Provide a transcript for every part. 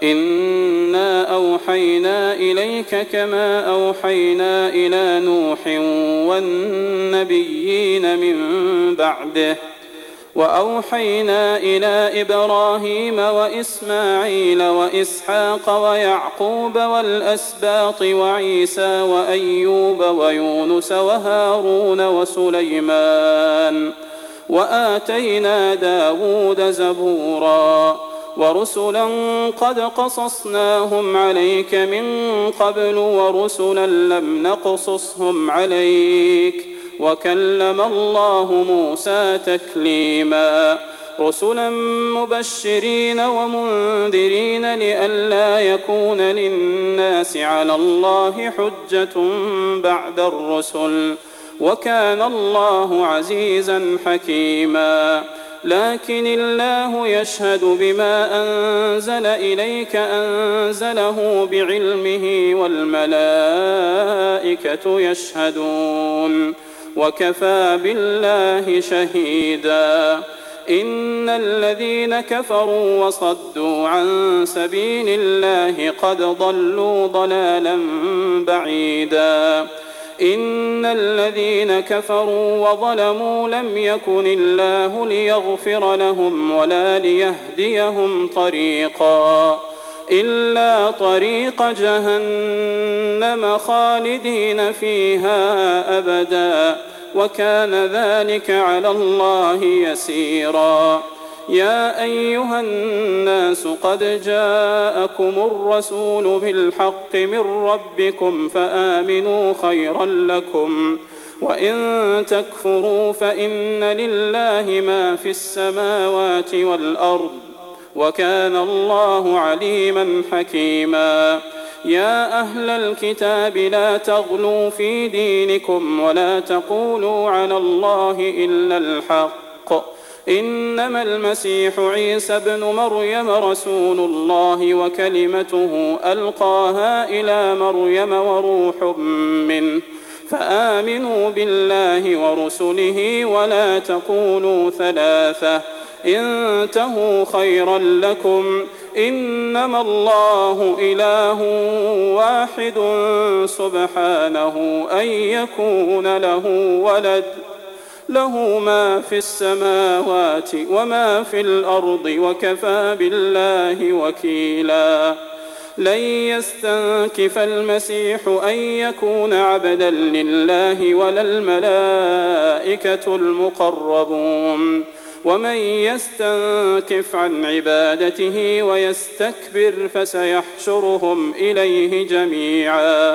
إنا أوحينا إليك كما أوحينا إلى نوح والنبيين من بعده وأوحينا إلى إبراهيم وإسماعيل وإسحاق ويعقوب والأسباط وعيسى وأيوب ويونس وهارون وسليمان وآتينا داود زبورا ورسلا قد قصصناهم عليك من قبل ورسلا لم نقصصهم عليك وكلم الله موسى تكليما رسلا مبشرين ومنذرين لئلا يكون للناس على الله حجة بعد الرسل وكان الله عزيزا حكيما لكن الله يشهد بما أنزل إليك أنزله بعلمه والملائكة يشهدون وكفى بالله شهيدا إن الذين كفروا وصدوا عن سبيل الله قد ضلوا ضلالا بعيدا إن الذين كفروا وظلموا لم يكن الله ليغفر لهم ولا ليهديهم طريقا إلا طريق جهنم خالدين فيها أبدا وكان ذلك على الله يسيرا يا أيها الناس قد جاءكم الرسول بالحق من ربكم فآمنوا خيرا لكم وإن تكفروا فإن لله ما في السماوات والأرض وكان الله عليما حكيما يا أهل الكتاب لا تغلوا في دينكم ولا تقولوا على الله إلا الحق إنما المسيح عيسى ابن مريم رسول الله وكلمته ألقاها إلى مريم وروح منه فآمنوا بالله ورسله ولا تقولوا ثلاثة انتهوا خيرا لكم إنما الله إله واحد سبحانه أن يكون له ولد له ما في السماوات وما في الأرض وكفى بالله وكيلا لن يستنكف المسيح أن يكون عبدا لله ولا الملائكة المقربون ومن يستنكف عن عبادته ويستكبر فسيحشرهم إليه جميعا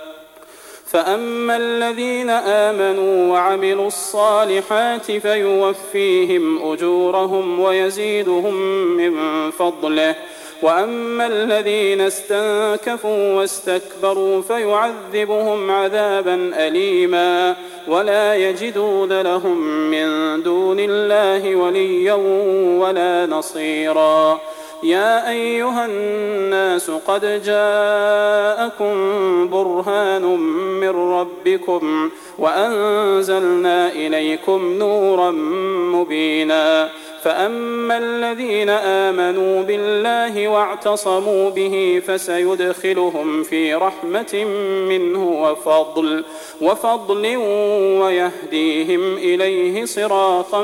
فأما الذين آمنوا وعملوا الصالحات فيوفيهم أجورهم ويزيدهم من فضله وأما الذين استنكفوا واستكبروا فيعذبهم عذابا أليما ولا يجدون لهم من دون الله وليا ولا نصيرا يا أيها الناس قد جاءكم برهان من ربكم وأنزلنا إليكم نورا مبينا فأما الذين آمنوا بالله واعتصموا به فسيدخلهم في رحمة منه وفضل ويهديهم إليه صراطا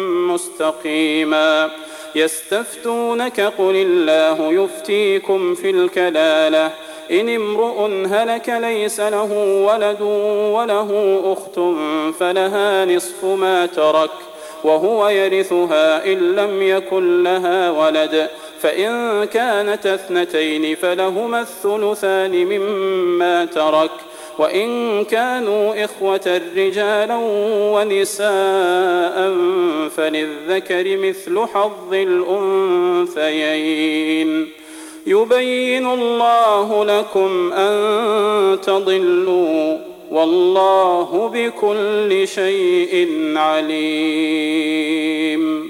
مستقيما يستفتونك قل الله يفتيكم في الكلالة إن امرؤ هلك ليس له ولد وله أخت فلها نصف ما ترك وهو يرثها إن لم يكن لها ولد فإن كانت اثنتين فلهما الثلثان مما ترك وإن كانوا إخوة رجالا ونساء فللذكر مثل حظ الأنثيين يبين الله لكم أن تضلوا والله بكل شيء عليم.